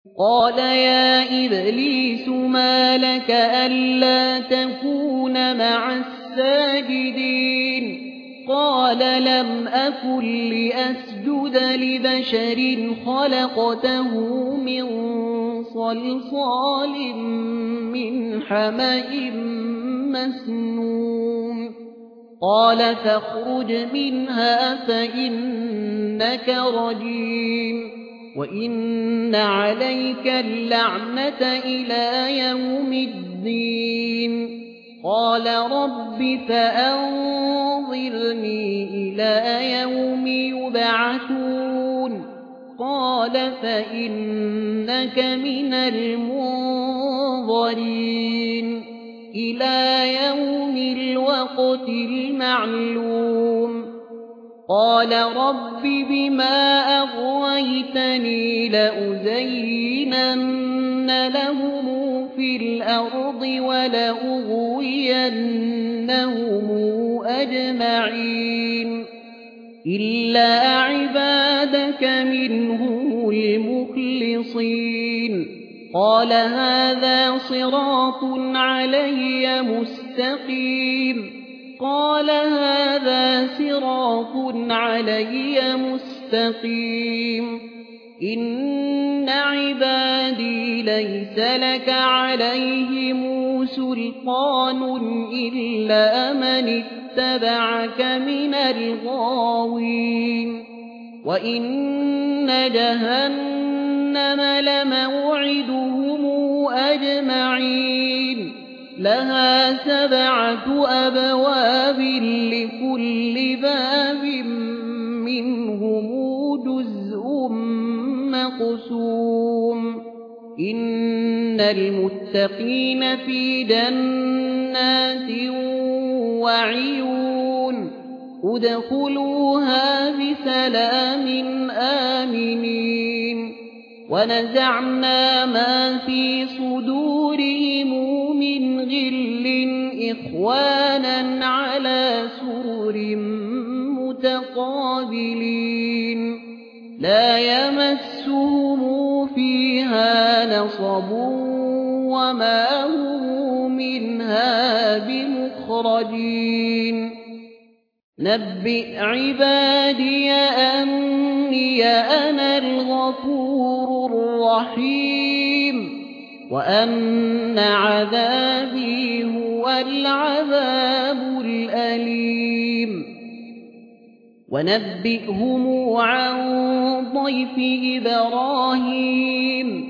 قال يا إبليس ما لك ألا تكون مع الساجدين قال لم أكن لأسجد لبشر خلقته من صلصال من حمأ مسنون قال فاخرج منها فإنك رجيم وإن عليك اللعنة إلى يوم الدين قال رب فأنظرني إلى يوم يبعثون قال فإنك من المنظرين إلى يوم الوقت المعلوم قال رب بما أغويتني لأزينن لهم في الأرض ولأغوينهم أجمعين إلا عبادك منهم المخلصين قال هذا صراط علي مستقيم قال هذا صراط علي مستقيم إن عبادي ليس لك عليهم سلطان إلا من اتبعك من الغاوين وإن جهنم لموعدهم أجمعين لها 7 أبواب لكل باب منهم جزء مقسوم إن المتقين في جنات وعيون ادخلوها بسلام آمنين ونزعنا ما في صدورهم من غل إخوانا على سرر متقابلين لا يمسهم فيها نصب وما هم منها بمخرجين نبئ عبادي أني أنا الغفور الرحيم وأن عذابي هو العذاب الأليم ونبئهم عن ضيف إبراهيم